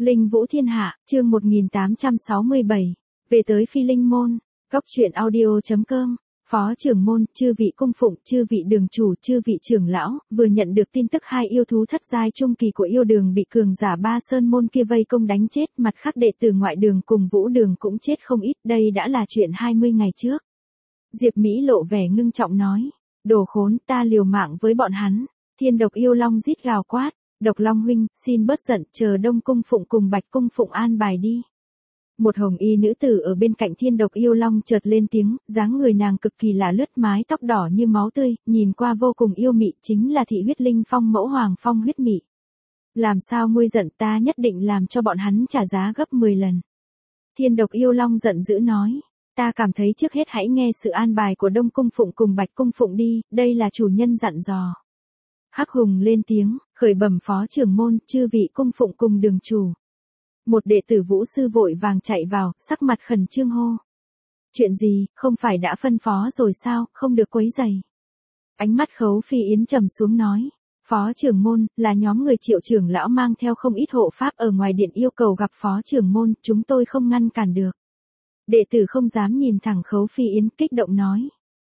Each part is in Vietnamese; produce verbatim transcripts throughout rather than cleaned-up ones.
Linh Vũ Thiên Hạ, chương một nghìn tám trăm sáu mươi bảy. Về tới Phi Linh Môn. Góc truyện audio.com. Phó trưởng môn, chư vị cung phụng, chư vị đường chủ, chư vị trưởng lão, vừa nhận được tin tức hai yêu thú thất giai trung kỳ của yêu đường bị cường giả ba sơn môn kia vây công đánh chết, mặt khác đệ tử ngoại đường cùng vũ đường cũng chết không ít, đây đã là chuyện hai mươi ngày trước. Diệp Mỹ lộ vẻ ngưng trọng nói, đồ khốn, ta liều mạng với bọn hắn. Thiên độc yêu long rít gào quát, Độc Long huynh, xin bớt giận, chờ Đông cung phụng cùng Bạch cung phụng an bài đi. Một hồng y nữ tử ở bên cạnh Thiên độc yêu long chợt lên tiếng, dáng người nàng cực kỳ là lướt, mái tóc đỏ như máu tươi, nhìn qua vô cùng yêu mị, chính là thị huyết linh phong mẫu hoàng phong huyết mị. Làm sao nguôi giận, ta nhất định làm cho bọn hắn trả giá gấp mười lần. Thiên độc yêu long giận dữ nói, ta cảm thấy trước hết hãy nghe sự an bài của Đông cung phụng cùng Bạch cung phụng đi, đây là chủ nhân dặn dò. Hắc Hùng lên tiếng, khởi bẩm phó trưởng môn, chư vị cung phụng cùng đường chủ. Một đệ tử vũ sư vội vàng chạy vào, sắc mặt khẩn trương hô. Chuyện gì, không phải đã phân phó rồi sao, không được quấy rầy. Ánh mắt Khấu Phi Yến trầm xuống nói, phó trưởng môn, là nhóm người Triệu trưởng lão mang theo không ít hộ pháp ở ngoài điện yêu cầu gặp phó trưởng môn, chúng tôi không ngăn cản được. Đệ tử không dám nhìn thẳng Khấu Phi Yến, kích động nói.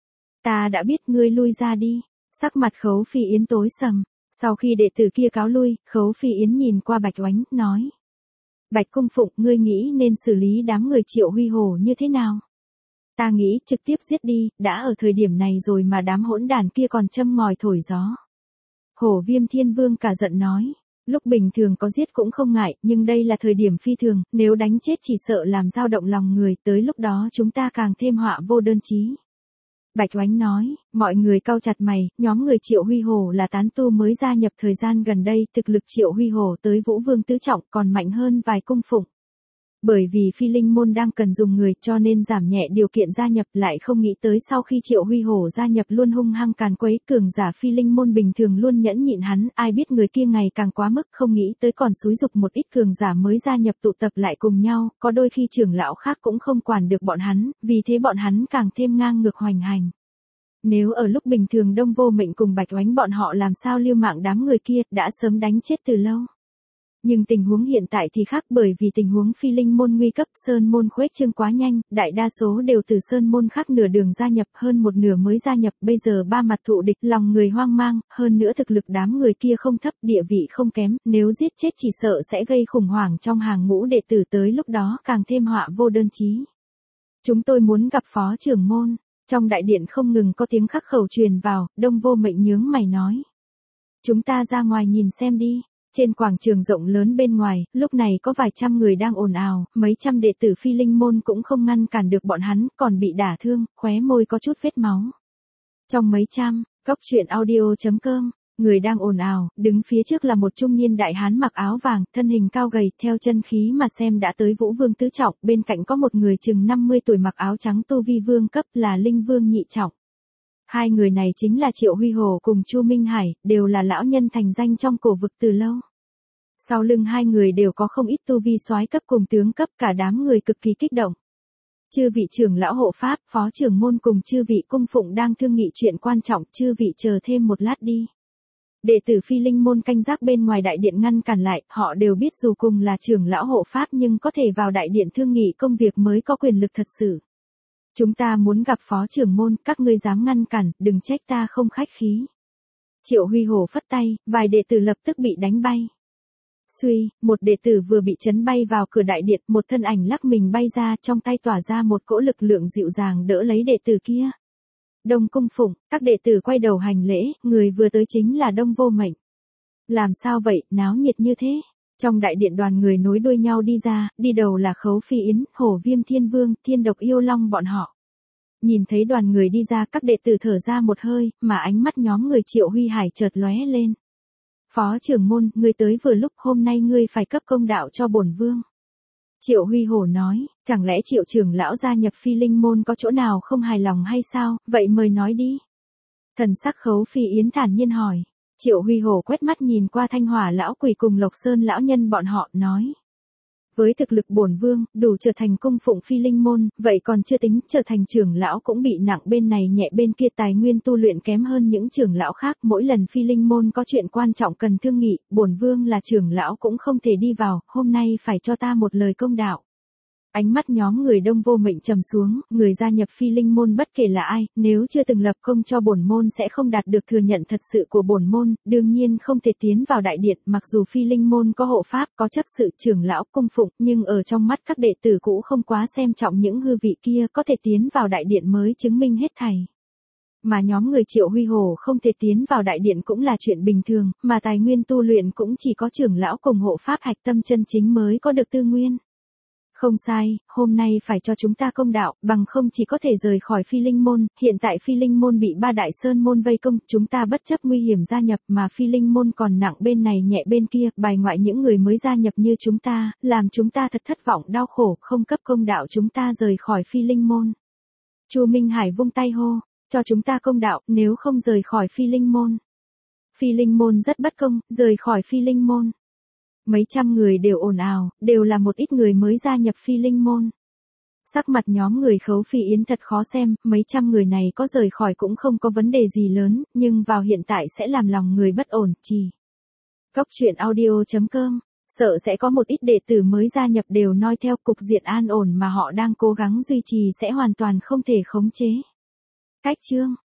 Ta đã biết, ngươi lui ra đi. Sắc mặt Khấu Phi Yến tối sầm, sau khi đệ tử kia cáo lui, Khấu Phi Yến nhìn qua Bạch Oánh, nói. Bạch cung phụng, ngươi nghĩ nên xử lý đám người Triệu Huy Hổ như thế nào? Ta nghĩ trực tiếp giết đi, đã ở thời điểm này rồi mà đám hỗn đàn kia còn châm ngòi thổi gió. Hổ Viêm Thiên Vương cả giận nói, lúc bình thường có giết cũng không ngại, nhưng đây là thời điểm phi thường, nếu đánh chết chỉ sợ làm dao động lòng người, tới lúc đó chúng ta càng thêm họa vô đơn chí. Bạch Oánh nói, mọi người cau chặt mày, nhóm người Triệu Huy Hổ là tán tu mới gia nhập thời gian gần đây, thực lực Triệu Huy Hổ tới Vũ Vương tứ trọng còn mạnh hơn vài cung phụng. Bởi vì Phi Linh môn đang cần dùng người cho nên giảm nhẹ điều kiện gia nhập, lại không nghĩ tới sau khi Triệu Huy Hổ gia nhập luôn hung hăng càn quấy, cường giả Phi Linh môn bình thường luôn nhẫn nhịn hắn, ai biết người kia ngày càng quá mức, không nghĩ tới còn xúi dục một ít cường giả mới gia nhập tụ tập lại cùng nhau, có đôi khi trưởng lão khác cũng không quản được bọn hắn, vì thế bọn hắn càng thêm ngang ngược hoành hành. Nếu ở lúc bình thường Đông Vô Mệnh cùng Bạch Oánh bọn họ làm sao liêu mạng đám người kia, đã sớm đánh chết từ lâu. Nhưng tình huống hiện tại thì khác, bởi vì tình huống Phi Linh môn nguy cấp, Sơn môn khuếch trương quá nhanh, đại đa số đều từ Sơn môn khác nửa đường gia nhập, hơn một nửa mới gia nhập, bây giờ ba mặt thụ địch, lòng người hoang mang, hơn nữa thực lực đám người kia không thấp, địa vị không kém, nếu giết chết chỉ sợ sẽ gây khủng hoảng trong hàng ngũ đệ tử, tới lúc đó càng thêm họa vô đơn chí. Chúng tôi muốn gặp phó trưởng môn. Trong đại điện không ngừng có tiếng khắc khẩu truyền vào, Đông Vô Mệnh nhướng mày nói. Chúng ta ra ngoài nhìn xem đi. Trên quảng trường rộng lớn bên ngoài, lúc này có vài trăm người đang ồn ào, mấy trăm đệ tử Phi Linh môn cũng không ngăn cản được bọn hắn, còn bị đả thương, khóe môi có chút vết máu. Trong mấy trăm, góc truyện audio.com, người đang ồn ào, đứng phía trước là một trung niên đại hán mặc áo vàng, thân hình cao gầy, theo chân khí mà xem đã tới Vũ Vương tứ trọng, bên cạnh có một người chừng năm mươi tuổi mặc áo trắng tu vi vương cấp là Linh Vương nhị trọng. Hai người này chính là Triệu Huy Hổ cùng Chu Minh Hải, đều là lão nhân thành danh trong cổ vực từ lâu. Sau lưng hai người đều có không ít tu vi soái cấp cùng tướng cấp, cả đám người cực kỳ kích động. Chư vị trưởng lão hộ pháp, phó trưởng môn cùng chư vị cung phụng đang thương nghị chuyện quan trọng, chư vị chờ thêm một lát đi. Đệ tử Phi Linh môn canh giác bên ngoài đại điện ngăn cản lại, họ đều biết dù cùng là trưởng lão hộ pháp nhưng có thể vào đại điện thương nghị công việc mới có quyền lực thật sự. Chúng ta muốn gặp phó trưởng môn, các ngươi dám ngăn cản, đừng trách ta không khách khí. Triệu Huy Hổ phất tay, vài đệ tử lập tức bị đánh bay. Suy, một đệ tử vừa bị chấn bay vào cửa đại điện, một thân ảnh lắc mình bay ra, trong tay tỏa ra một cỗ lực lượng dịu dàng đỡ lấy đệ tử kia. Đông cung phụng, các đệ tử quay đầu hành lễ, người vừa tới chính là Đông Vô Mệnh. Làm sao vậy, náo nhiệt như thế? Trong đại điện đoàn người nối đuôi nhau đi ra, đi đầu là Khấu Phi Yến, Hổ Viêm Thiên Vương, Thiên độc yêu long bọn họ. Nhìn thấy đoàn người đi ra, các đệ tử thở ra một hơi, mà ánh mắt nhóm người Triệu Huy Hải chợt lóe lên. Phó trưởng môn, ngươi tới vừa lúc, hôm nay ngươi phải cấp công đạo cho bổn vương. Triệu Huy Hổ nói, chẳng lẽ Triệu trưởng lão gia nhập Phi Linh môn có chỗ nào không hài lòng hay sao, vậy mời nói đi. Thần sắc Khấu Phi Yến thản nhiên hỏi. Triệu Huy Hổ quét mắt nhìn qua Thanh Hỏa lão quỷ cùng Lộc Sơn lão nhân bọn họ, nói. Với thực lực bổn vương, đủ trở thành cung phụng phi linh môn, vậy còn chưa tính, trở thành trưởng lão cũng bị nặng bên này nhẹ bên kia, tài nguyên tu luyện kém hơn những trưởng lão khác, mỗi lần phi linh môn có chuyện quan trọng cần thương nghị, bổn vương là trưởng lão cũng không thể đi vào, hôm nay phải cho ta một lời công đạo. Ánh mắt nhóm người Đông Vô Mệnh trầm xuống, người gia nhập phi linh môn bất kể là ai, nếu chưa từng lập công cho bổn môn sẽ không đạt được thừa nhận thật sự của bổn môn, đương nhiên không thể tiến vào đại điện, mặc dù phi linh môn có hộ pháp, có chấp sự trưởng lão cung phụng, nhưng ở trong mắt các đệ tử cũ không quá xem trọng những hư vị kia, có thể tiến vào đại điện mới chứng minh hết thảy. Mà nhóm người Triệu Huy Hồ không thể tiến vào đại điện cũng là chuyện bình thường, mà tài nguyên tu luyện cũng chỉ có trưởng lão cùng hộ pháp hạch tâm chân chính mới có được tư nguyên. Không sai, hôm nay phải cho chúng ta công đạo, bằng không chỉ có thể rời khỏi phi linh môn, hiện tại phi linh môn bị ba đại sơn môn vây công, chúng ta bất chấp nguy hiểm gia nhập mà phi linh môn còn nặng bên này nhẹ bên kia, bài ngoại những người mới gia nhập như chúng ta, làm chúng ta thật thất vọng đau khổ, không cấp công đạo chúng ta rời khỏi phi linh môn. Chu Minh Hải vung tay hô, cho chúng ta công đạo, nếu không rời khỏi phi linh môn. Phi linh môn rất bất công, rời khỏi phi linh môn. Mấy trăm người đều ồn ào, đều là một ít người mới gia nhập phi linh môn. Sắc mặt nhóm người Khấu Phi Yến thật khó xem, mấy trăm người này có rời khỏi cũng không có vấn đề gì lớn, nhưng vào hiện tại sẽ làm lòng người bất ổn, chỉ. Cốc truyện audio chấm com, sợ sẽ có một ít đệ tử mới gia nhập đều noi theo cục diện an ổn mà họ đang cố gắng duy trì sẽ hoàn toàn không thể khống chế. Cách chương